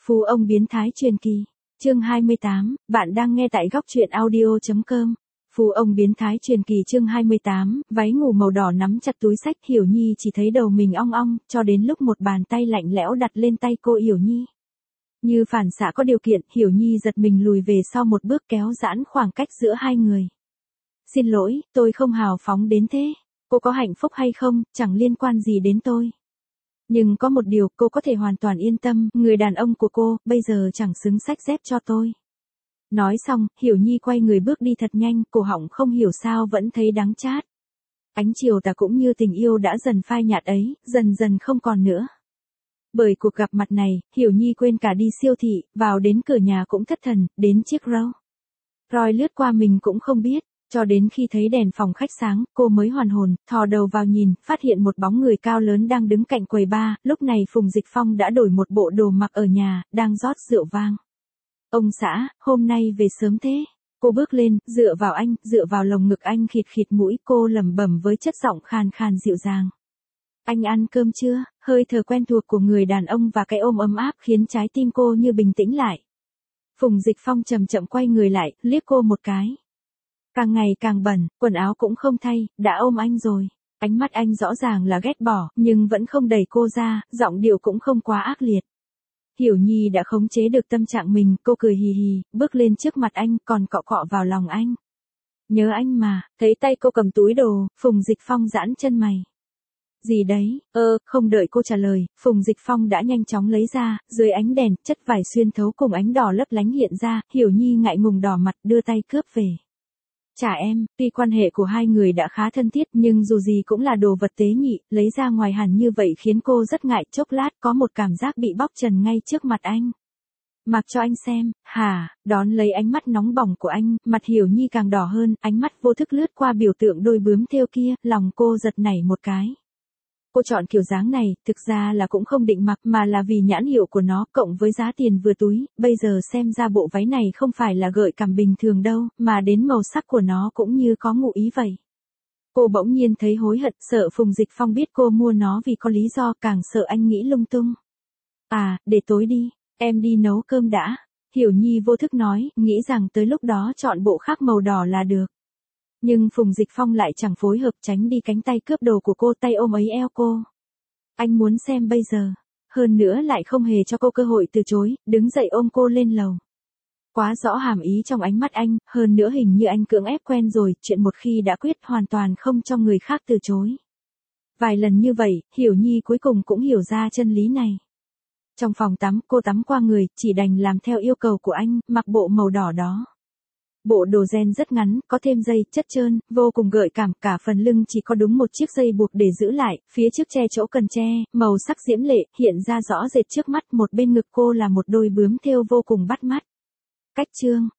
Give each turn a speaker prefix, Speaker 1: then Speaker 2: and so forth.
Speaker 1: Phú ông biến thái truyền kỳ. Chương 28, bạn đang nghe tại góc truyện audio.com. Phú ông biến thái truyền kỳ chương 28, váy ngủ màu đỏ nắm chặt túi xách, Hiểu Nhi chỉ thấy đầu mình ong ong, cho đến lúc một bàn tay lạnh lẽo đặt lên tay cô Hiểu Nhi. Như phản xạ có điều kiện, Hiểu Nhi giật mình lùi về sau một bước kéo giãn khoảng cách giữa hai người. Xin lỗi, tôi không hào phóng đến thế. Cô có hạnh phúc hay không, chẳng liên quan gì đến tôi. Nhưng có một điều cô có thể hoàn toàn yên tâm, người đàn ông của cô, bây giờ chẳng xứng xách dép cho tôi. Nói xong, Hiểu Nhi quay người bước đi thật nhanh, cổ họng không hiểu sao vẫn thấy đắng chát. Ánh chiều tà cũng như tình yêu đã dần phai nhạt ấy, dần dần không còn nữa. Bởi cuộc gặp mặt này, Hiểu Nhi quên cả đi siêu thị, vào đến cửa nhà cũng thất thần, đến chiếc Rolls lướt qua mình cũng không biết. Cho đến khi thấy đèn phòng khách sáng, cô mới hoàn hồn, thò đầu vào nhìn, phát hiện một bóng người cao lớn đang đứng cạnh quầy bar, lúc này Phùng Dịch Phong đã đổi một bộ đồ mặc ở nhà, đang rót rượu vang. Ông xã, hôm nay về sớm thế. Cô bước lên, dựa vào anh, dựa vào lồng ngực anh khịt khịt mũi, cô lẩm bẩm với chất giọng khàn khàn dịu dàng. Anh ăn cơm chưa? Hơi thở quen thuộc của người đàn ông và cái ôm ấm áp khiến trái tim cô như bình tĩnh lại. Phùng Dịch Phong chậm chậm quay người lại, liếc cô một cái. Càng ngày càng bẩn, quần áo cũng không thay, đã ôm anh rồi. Ánh mắt anh rõ ràng là ghét bỏ, nhưng vẫn không đẩy cô ra, giọng điệu cũng không quá ác liệt. Hiểu Nhi đã khống chế được tâm trạng mình, cô cười hì hì, bước lên trước mặt anh, còn cọ cọ vào lòng anh. Nhớ anh mà, thấy tay cô cầm túi đồ, Phùng Dịch Phong giãn chân mày. Gì đấy, không đợi cô trả lời, Phùng Dịch Phong đã nhanh chóng lấy ra, dưới ánh đèn, chất vải xuyên thấu cùng ánh đỏ lấp lánh hiện ra, Hiểu Nhi ngại ngùng đỏ mặt, đưa tay cướp về. Chả em, tuy quan hệ của hai người đã khá thân thiết nhưng dù gì cũng là đồ vật tế nhị, lấy ra ngoài hẳn như vậy khiến cô rất ngại, chốc lát có một cảm giác bị bóc trần ngay trước mặt anh. Mặc cho anh xem, hả, đón lấy ánh mắt nóng bỏng của anh, mặt Hiểu Nhi càng đỏ hơn, ánh mắt vô thức lướt qua biểu tượng đôi bướm thêu kia, lòng cô giật nảy một cái. Cô chọn kiểu dáng này, thực ra là cũng không định mặc mà là vì nhãn hiệu của nó, cộng với giá tiền vừa túi, bây giờ xem ra bộ váy này không phải là gợi cảm bình thường đâu, mà đến màu sắc của nó cũng như có ngụ ý vậy. Cô bỗng nhiên thấy hối hận, sợ Phùng Dịch Phong biết cô mua nó vì có lý do, càng sợ anh nghĩ lung tung. À, để tối đi, em đi nấu cơm đã. Hiểu Nhi vô thức nói, nghĩ rằng tới lúc đó chọn bộ khác màu đỏ là được. Nhưng Phùng Dịch Phong lại chẳng phối hợp, tránh đi cánh tay cướp đồ của cô, tay ôm ấy eo cô. Anh muốn xem bây giờ. Hơn nữa lại không hề cho cô cơ hội từ chối, đứng dậy ôm cô lên lầu. Quá rõ hàm ý trong ánh mắt anh, hơn nữa hình như anh cưỡng ép quen rồi, chuyện một khi đã quyết hoàn toàn không cho người khác từ chối. Vài lần như vậy, Hiểu Nhi cuối cùng cũng hiểu ra chân lý này. Trong phòng tắm, cô tắm qua người, chỉ đành làm theo yêu cầu của anh, mặc bộ màu đỏ đó. Bộ đồ ren rất ngắn, có thêm dây, chất trơn, vô cùng gợi cảm, cả phần lưng chỉ có đúng một chiếc dây buộc để giữ lại, phía trước che chỗ cần che, màu sắc diễm lệ, hiện ra rõ rệt trước mắt, một bên ngực cô là một đôi bướm thêu vô cùng bắt mắt. Cách chương,